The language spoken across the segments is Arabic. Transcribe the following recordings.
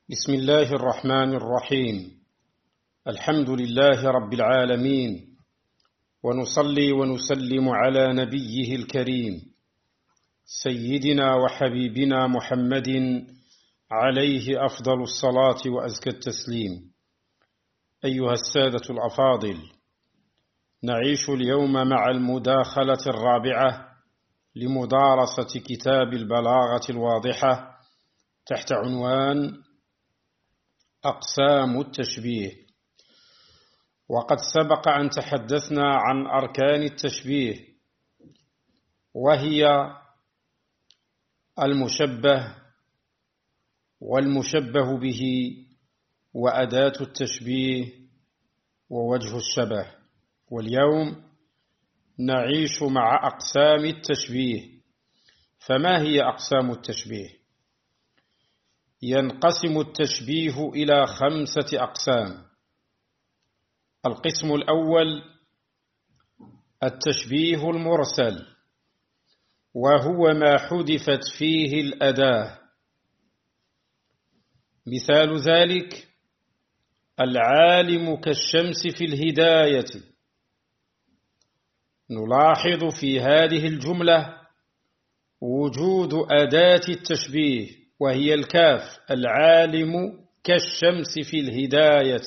بسم الله الرحمن الرحيم. الحمد لله رب العالمين، ونصلي ونسلم على نبيه الكريم سيدنا وحبيبنا محمد عليه أفضل الصلاة وأزكى التسليم. أيها السادة الأفاضل، نعيش اليوم مع المداخلة الرابعة لمدارسة كتاب البلاغة الواضحة تحت عنوان أقسام التشبيه. وقد سبق أن تحدثنا عن أركان التشبيه، وهي المشبه والمشبه به وأداة التشبيه ووجه الشبه. واليوم نعيش مع أقسام التشبيه. فما هي أقسام التشبيه؟ ينقسم التشبيه إلى 5 أقسام. القسم الأول التشبيه المرسل، وهو ما حذفت فيه الأداة. مثال ذلك: العالم كالشمس في الهداية. نلاحظ في هذه الجملة وجود أداة التشبيه، وهي الكاف، العالم كالشمس في الهداية.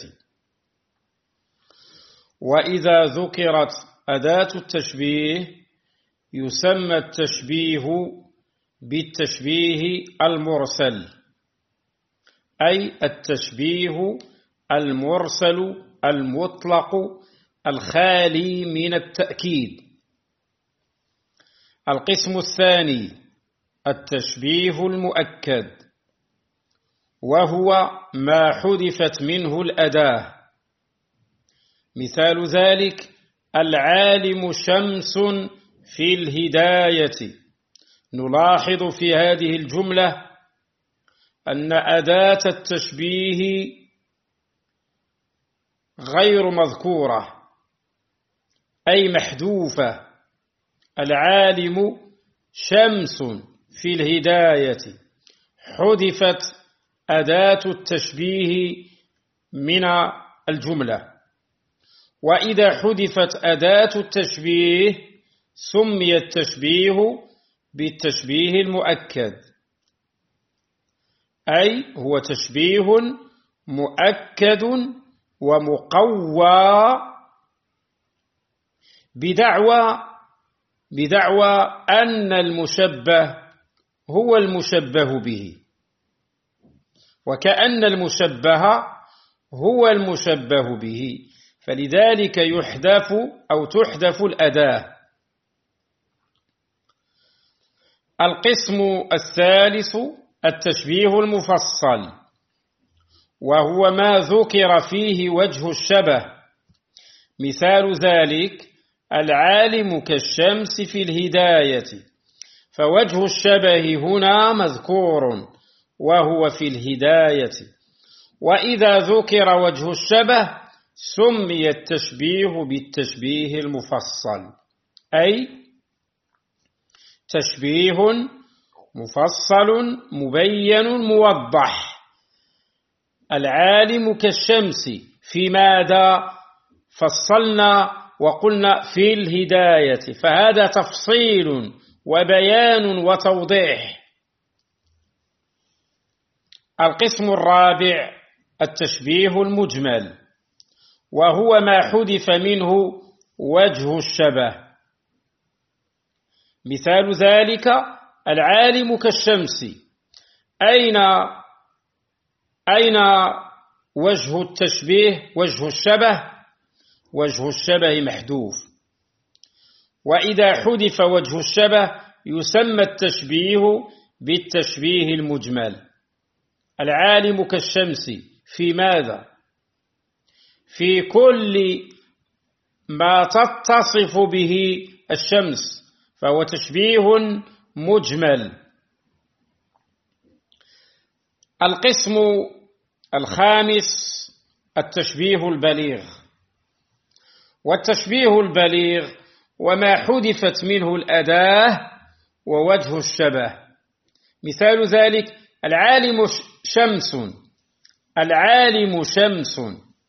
وإذا ذكرت أداة التشبيه يسمى التشبيه بالتشبيه المرسل، أي التشبيه المرسل المطلق الخالي من التأكيد. القسم الثاني التشبيه المؤكد، وهو ما حذفت منه الأداة. مثال ذلك: العالم شمس في الهداية. نلاحظ في هذه الجملة أن أداة التشبيه غير مذكورة، أي محذوفة. العالم شمس في الهداية، حذفت أداة التشبيه من الجملة. وإذا حذفت أداة التشبيه سمي التشبيه بالتشبيه المؤكد، أي هو تشبيه مؤكد ومقوى بدعوى أن المشبه هو المشبه به، وكأن المشبه هو المشبه به، فلذلك يحذف أو تحذف الأداة. القسم الثالث التشبيه المفصل، وهو ما ذكر فيه وجه الشبه. مثال ذلك: العالم كالشمس في الهداية. فوجه الشبه هنا مذكور وهو في الهداية. وإذا ذكر وجه الشبه سمي التشبيه بالتشبيه المفصل، أي تشبيه مفصل مبين موضح. العالم كالشمس، في ماذا؟ فصلنا وقلنا في الهداية، فهذا تفصيل وبيان وتوضيح. القسم الرابع التشبيه المجمل، وهو ما حذف منه وجه الشبه. مثال ذلك: العالم كالشمس. أين وجه التشبيه؟ وجه الشبه وجه الشبه محذوف. وإذا حذف وجه الشبه يسمى التشبيه بالتشبيه المجمل. العالم كالشمس في ماذا؟ في كل ما تتصف به الشمس، فهو تشبيه مجمل. القسم الخامس التشبيه البليغ. والتشبيه البليغ وما حذفت منه الأداة ووجه الشبه. مثال ذلك: العالم شمس، العالم شمس.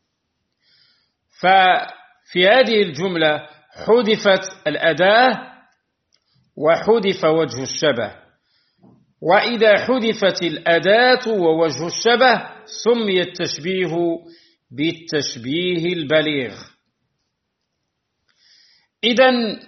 ففي هذه الجملة حذفت الأداة وحذف وجه الشبه، وإذا حذفت الأداة ووجه الشبه سمي التشبيه بالتشبيه البليغ. إذن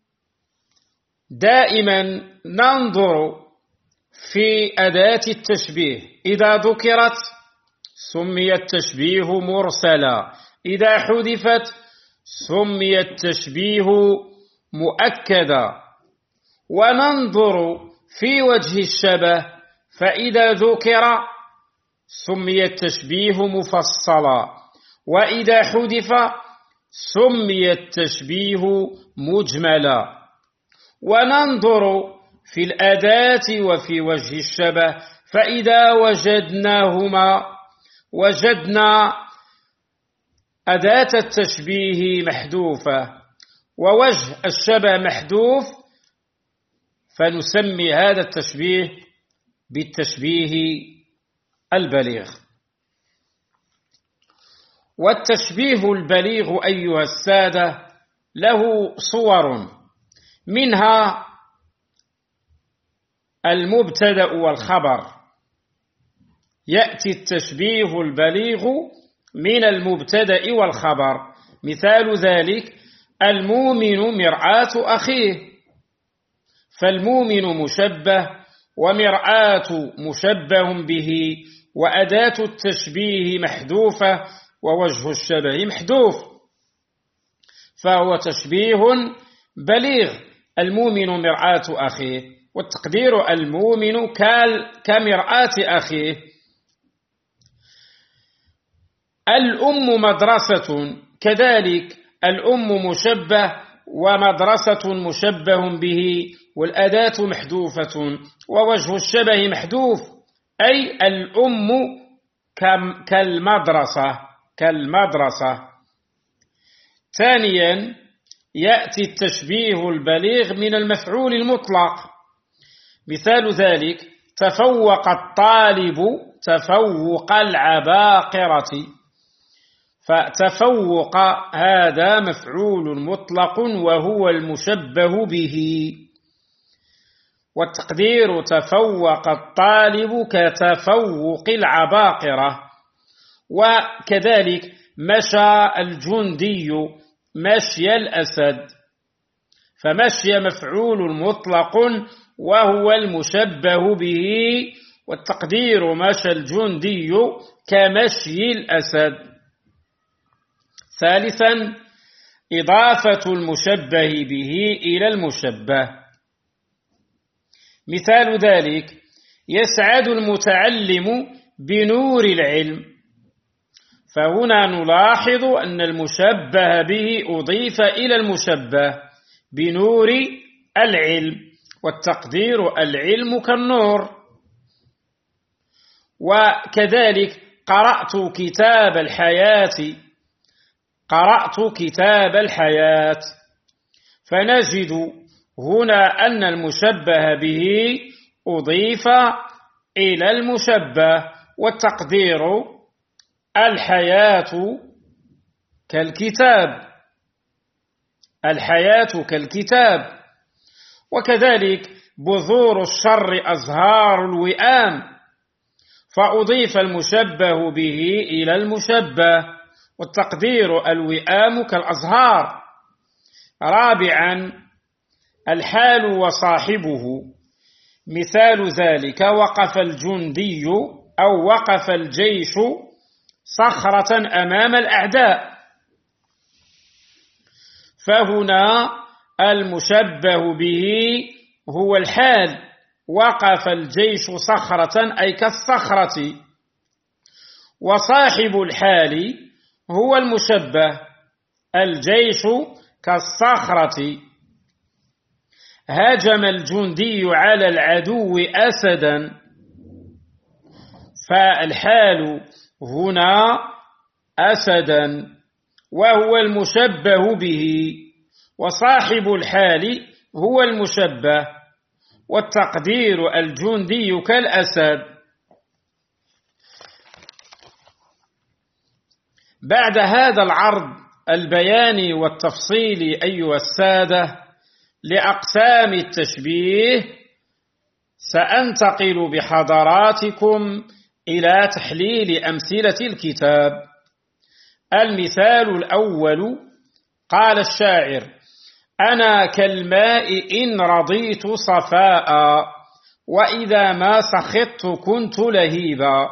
دائما ننظر في أداة التشبيه، إذا ذكرت سمي التشبيه مرسلا، إذا حذفت سمي التشبيه مؤكدا. وننظر في وجه الشبه، فإذا ذكر سمي التشبيه مفصلا، وإذا حذف سمي التشبيه مجملا. وننظر في الأداة وفي وجه الشبه، فإذا وجدناهما وجدنا أداة التشبيه محذوفة ووجه الشبه محذوف، فنسمي هذا التشبيه بالتشبيه البليغ. والتشبيه البليغ أيها السادة له صور، منها المبتدأ والخبر. يأتي التشبيه البليغ من المبتدأ والخبر، مثال ذلك المؤمن مرآة أخيه، فالمؤمن مشبه ومرآة مشبه به، وأداة التشبيه محذوفة ووجه الشبه محذوف، فهو تشبيه بليغ. المؤمن مرآة أخيه، والتقدير المؤمن كمرآة أخيه. الأم مدرسة، كذلك الأم مشبه ومدرسة مشبه به، والأداة محذوفة ووجه الشبه محذوف، أي الأم كالمدرسة. ثانيا يأتي التشبيه البليغ من المفعول المطلق، مثال ذلك تفوق الطالب تفوق العباقرة، فتفوق هذا مفعول مطلق وهو المشبه به، والتقدير تفوق الطالب كتفوق العباقرة. وكذلك مشى الجندي مشي الأسد، فمشي مفعول مطلق وهو المشبه به، والتقدير مشى الجندي كمشي الأسد. ثالثا إضافة المشبه به إلى المشبه، مثال ذلك يسعد المتعلم بنور العلم، فهنا نلاحظ أن المشبه به أضيف إلى المشبه بنور العلم، والتقدير العلم كالنور. وكذلك قرأت كتاب الحياة، فنجد هنا أن المشبه به أضيف إلى المشبه، والتقدير الحياة كالكتاب. وكذلك بذور الشر أزهار الوئام، فأضيف المشبه به إلى المشبه، والتقدير الوئام كالأزهار. رابعا الحال وصاحبه، مثال ذلك وقف الجندي أو وقف الجيش صخرة أمام الأعداء، فهنا المشبه به هو الحال، وقف الجيش صخرة أي كالصخرة، وصاحب الحال هو المشبه الجيش كالصخرة. هاجم الجندي على العدو أسدا، فالحال هنا أسدا وهو المشبه به، وصاحب الحال هو المشبه، والتقدير الجندي كالأسد. بعد هذا العرض البياني والتفصيلي أيها السادة لأقسام التشبيه، سأنتقل بحضراتكم إلى تحليل أمثلة الكتاب. المثال الأول: قال الشاعر: أنا كالماء إن رضيت صفاء، وإذا ما سخطت كنت لهيبا.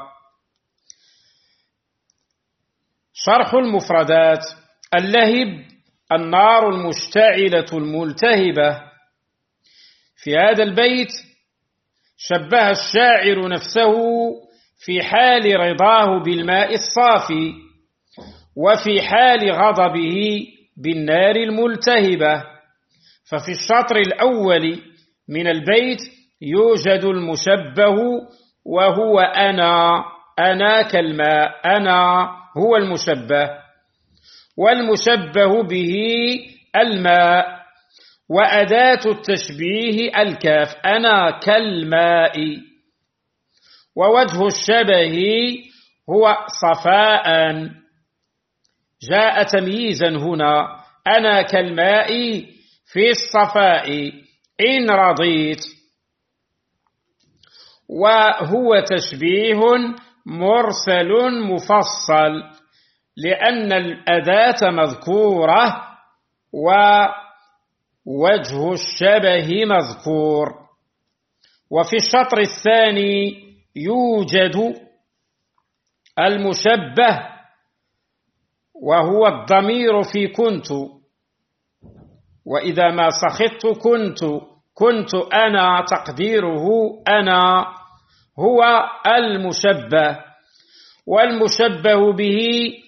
شرح المفردات: اللهب النار المشتعلة الملتهبة. في هذا البيت شبه الشاعر نفسه في حال رضاه بالماء الصافي، وفي حال غضبه بالنار الملتهبة. ففي الشطر الأول من البيت يوجد المشبه وهو أنا كالماء، أنا هو المشبه، والمشبه به الماء، وأداة التشبيه الكاف، أنا كالماء. ووجه الشبه هو صفاء، جاء تمييزا هنا، أنا كالماء في الصفاء إن رضيت. وهو تشبيه مرسل مفصل لأن الأداة مذكورة ووجه الشبه مذكور. وفي الشطر الثاني يوجد المشبه وهو الضمير في كنت، وإذا ما سخطت كنت أنا، تقديره أنا هو المشبه، والمشبه به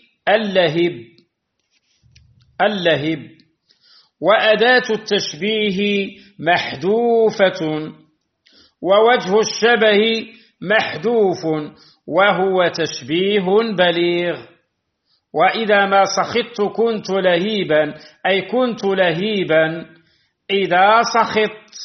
اللهب. وأداة التشبيه محذوفة، ووجه الشبه محذوف، وهو تشبيه بليغ. وإذا ما سخطت كنت لهيبا، أي كنت لهيبا إذا سخطت.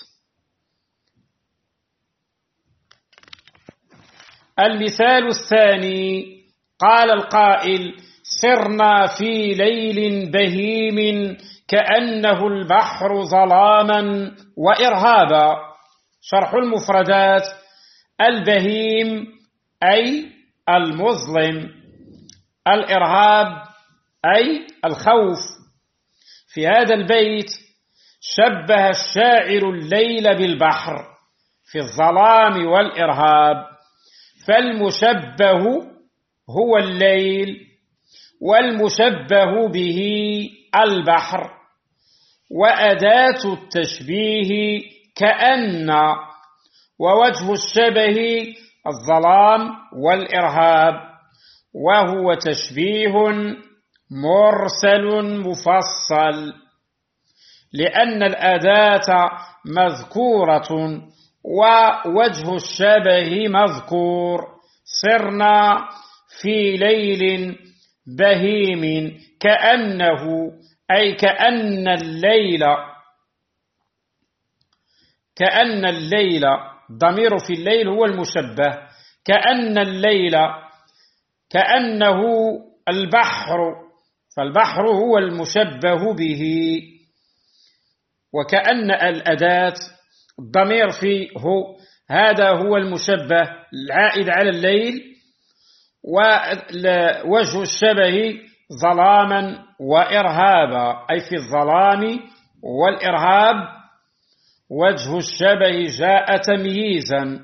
المثال الثاني: قال القائل: سرنا في ليل بهيم كأنه البحر ظلاما وإرهابا. شرح المفردات: البهيم أي المظلم، الإرهاب أي الخوف. في هذا البيت شبه الشاعر الليل بالبحر في الظلام والإرهاب، فالمشبه هو الليل، والمشبه به البحر. وأداة التشبيه كأن، ووجه الشبه الظلام والإرهاب، وهو تشبيه مرسل مفصل لأن الأداة مذكورة ووجه الشبه مذكور. سرنا في ليل بهيم كأنه، أي كأن الليل ضمير في الليل هو المشبه، كأن الليل كأنه البحر، فالبحر هو المشبه به. وكأن الأداة الضمير فيه هذا هو المشبه العائد على الليل، ووجه الشبه ظلاما وإرهابا، أي في الظلام والإرهاب وجه الشبه جاء تمييزا.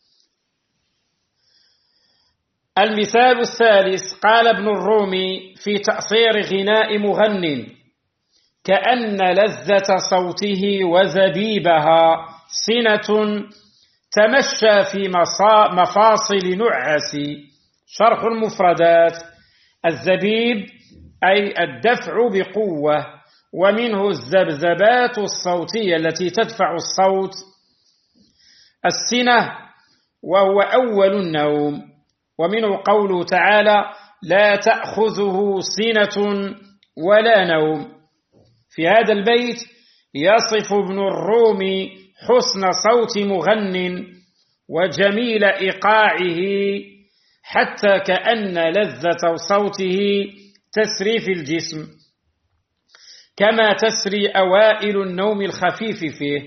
المثال الثالث: قال ابن الرومي في تأصير غناء مغن: كأن لذة صوته وزبيبها سنة تمشى في مفاصل نعس. شرح المفردات: الزبيب أي الدفع بقوة، ومنه الذبذبات الصوتية التي تدفع الصوت. السنة وهو أول النوم، ومنه قوله تعالى: لا تأخذه سنة ولا نوم. في هذا البيت يصف ابن الرومي حسن صوت مغن وجميل إيقاعه، حتى كأن لذة صوته تسري في الجسم كما تسري أوائل النوم الخفيف فيه.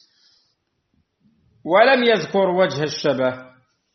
ولم يذكر وجه الشبه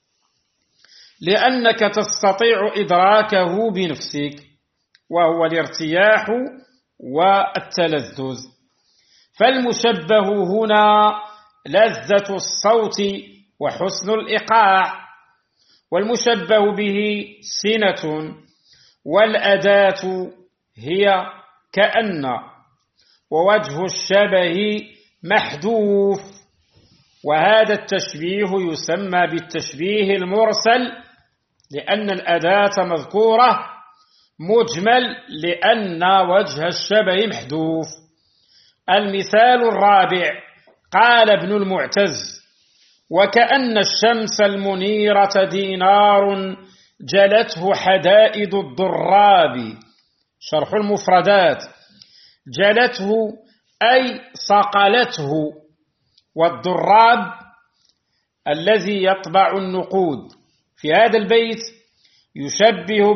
لأنك تستطيع إدراكه بنفسك، وهو الارتياح والتلذذ. فالمشبه هنا لذة الصوت وحسن الإيقاع، والمشبه به سنة، والأداة هي كأن، ووجه الشبه محذوف. وهذا التشبيه يسمى بالتشبيه المرسل لأن الأداة مذكورة، مجمل لأن وجه الشبه محذوف. المثال الرابع قال ابن المعتز: وكأن الشمس المنيرة دينار جلته حدائد الضراب. شرح المفردات: جلته أي صقلته، والضراب الذي يطبع النقود. في هذا البيت يشبه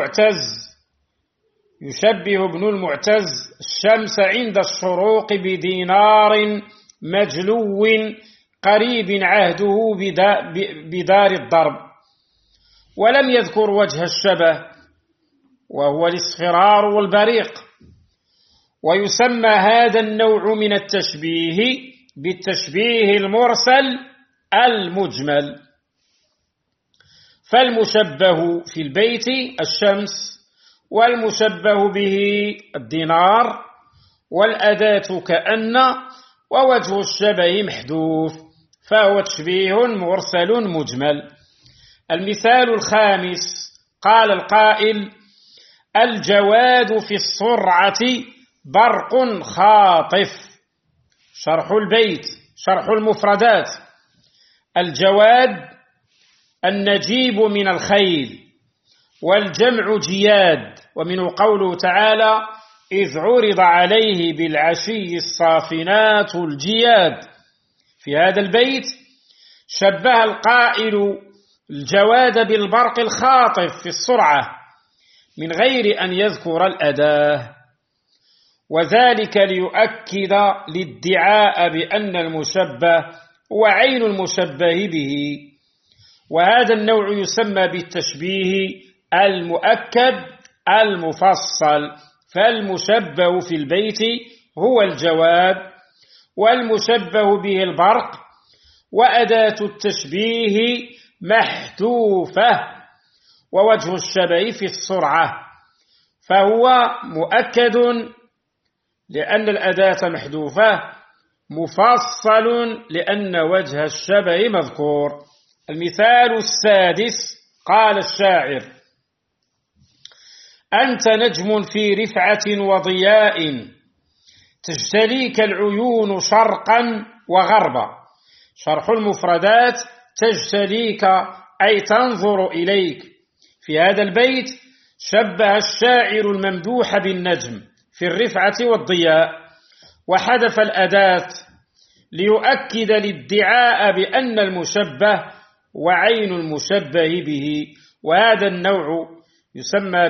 ابن المعتز الشمس عند الشروق بدينار مجلو قريب عهده بدار الضرب. ولم يذكر وجه الشبه وهو الاصفرار والبريق. ويسمى هذا النوع من التشبيه بالتشبيه المرسل المجمل. فالمشبه في البيت الشمس، والمشبه به الدينار، والأداة كأن، ووجه الشبه محذوف، فهو تشبيه مرسل مجمل. المثال الخامس قال القائل: الجواد في السرعة برق خاطف. شرح البيت: شرح المفردات: الجواد النجيب من الخيل، والجمع جياد، ومنه قوله تعالى: إذ عرض عليه بالعشي الصافنات الجياد. في هذا البيت شبه القائل الجواد بالبرق الخاطف في السرعة من غير أن يذكر الأداة، وذلك ليؤكد الادعاء بأن المشبه هو عين المشبه به. وهذا النوع يسمى بالتشبيه المؤكد المفصل. فالمشبه في البيت هو الجواد، والمشبه به البرق، وأداة التشبيه محذوفة، ووجه الشبه في السرعة، فهو مؤكد لأن الأداة محذوفة، مفصل لأن وجه الشبه مذكور. المثال السادس قال الشاعر: أنت نجم في رفعة وضياء تجتليك العيون شرقا وغربا. شرح المفردات: تجتليك أي تنظر إليك. في هذا البيت شبه الشاعر الممدوح بالنجم في الرفعة والضياء، وحذف الأداة ليؤكد الادعاء بأن المشبه وعين المشبه به. وهذا النوع يسمى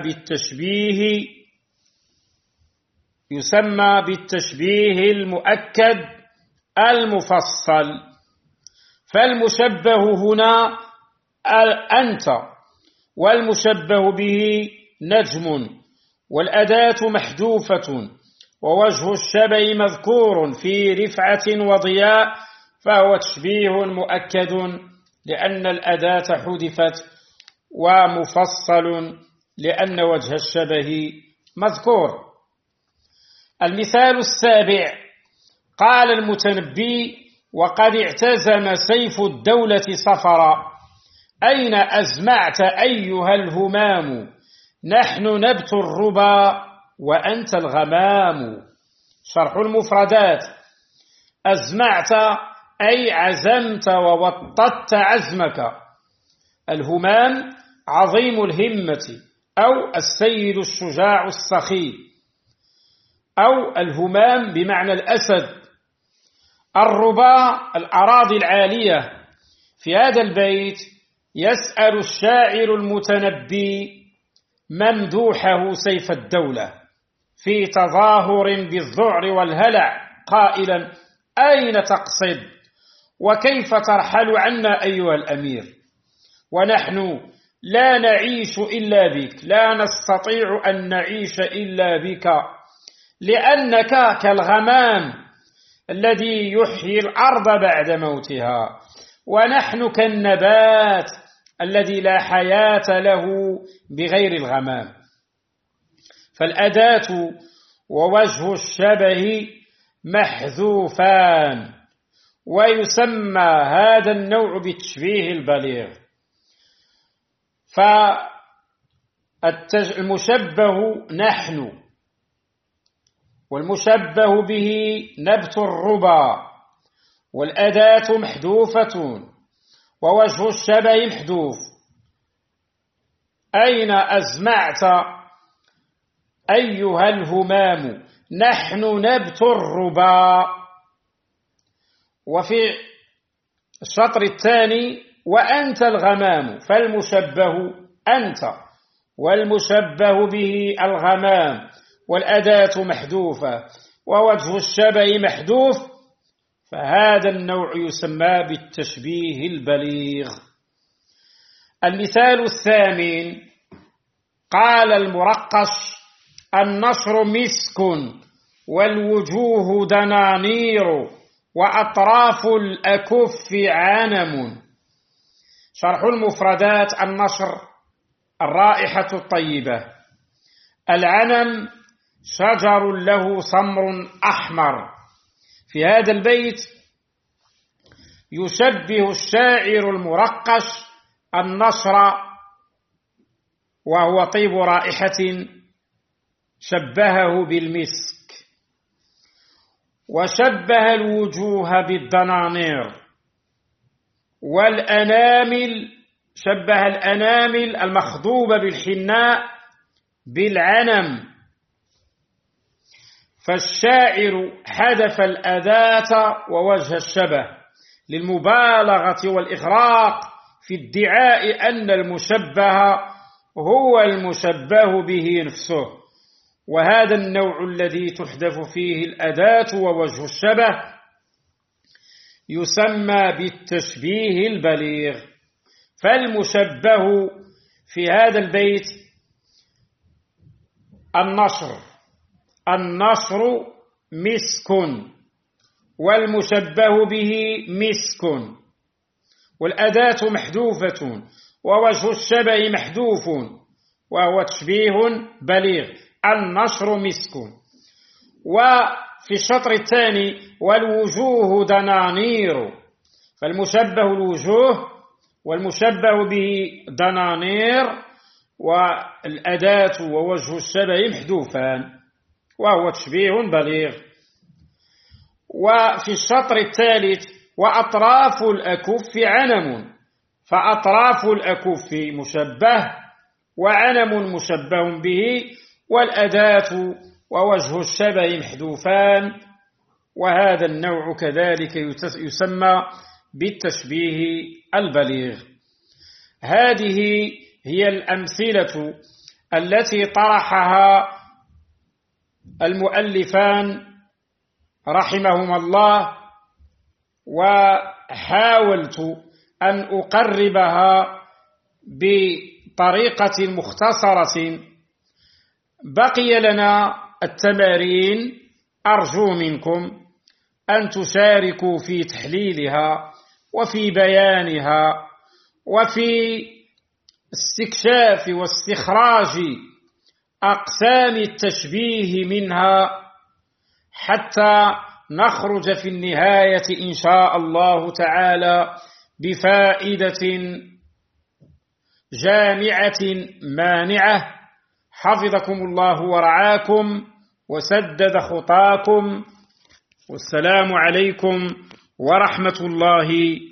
بالتشبيه المؤكد المفصل. فالمشبه هنا أنت، والمشبه به نجم، والأداة محذوفة، ووجه الشبه مذكور في رفعة وضياء، فهو تشبيه مؤكد لأن الأداة حذفت، ومفصل لأن وجه الشبه مذكور. المثال السابع قال المتنبي: وقد اعتزم سيف الدولة سفرا، أين أزمعت أيها الهمام، نحن نبت الربا وأنت الغمام. شرح المفردات: أزمعت أي عزمت ووطدت عزمك. الهمام عظيم الهمة، أو السيد الشجاع السخي، أو الهمام بمعنى الأسد. الربا الأراضي العالية. في هذا البيت يسأل الشاعر المتنبي: ممدوحه سيف الدولة في تظاهر بالذعر والهلع قائلا: أين تقصد؟ وكيف ترحل عنا أيها الأمير؟ ونحن لا نعيش إلا بك، لا نستطيع أن نعيش إلا بك، لأنك كالغمام الذي يحيي الأرض بعد موتها، ونحن كالنبات الذي لا حياة له بغير الغمام. فالأداة ووجه الشبه محذوفان، ويسمى هذا النوع بالتشبيه البليغ. فالمشبه نحن، والمشبه به نبت الربا، والأداة محذوفة ووجه الشبه محذوف. أين أزمعت أيها الهمام؟ نحن نبت الربا. وفي الشطر الثاني: وأنت الغمام، فالمشبه أنت والمشبه به الغمام، والأداة محذوفة ووجه الشبه محذوف، فهذا النوع يسمى بالتشبيه البليغ. المثال الثامن: قال المرقش: النصر مسك والوجوه دنانير وأطراف الأكف عنم. شرح المفردات: النصر الرائحة الطيبة، العنم شجر له سمر أحمر. في هذا البيت يشبه الشاعر المرقش النصر وهو طيب رائحة شبهه بالمسك، وشبه الوجوه بالدنانير، والأنامل شبه الأنامل المخضوبة بالحناء بالعنم. فالشاعر حذف الأداة ووجه الشبه للمبالغة والإغراق في ادعاء أن المشبه هو المشبه به نفسه. وهذا النوع الذي تحذف فيه الأداة ووجه الشبه يسمى بالتشبيه البليغ. فالمشبه في هذا البيت النصر مسك، والمشبه به مسك، والأداة محذوفة ووجه الشبه محذوف، وهو تشبيه بليغ. النصر مسك. وفي الشطر الثاني: والوجوه دنانير، فالمشبه الوجوه والمشبه به دنانير، والأداة ووجه الشبه محذوفان، وهو تشبيه بليغ. وفي الشطر الثالث: وأطراف الأكف عنم، فأطراف الأكف مشبه وعنم مشبه به، والأداة ووجه الشبه محذوفان، وهذا النوع كذلك يسمى بالتشبيه البليغ. هذه هي الأمثلة التي طرحها المؤلفان رحمهما الله، وحاولت أن أقربها بطريقة مختصرة. بقي لنا التمارين، أرجو منكم أن تشاركوا في تحليلها وفي بيانها وفي استكشاف واستخراج أقسام التشبيه منها، حتى نخرج في النهاية إن شاء الله تعالى بفائدة جامعة مانعة. حفظكم الله ورعاكم وسدد خطاكم، والسلام عليكم ورحمة الله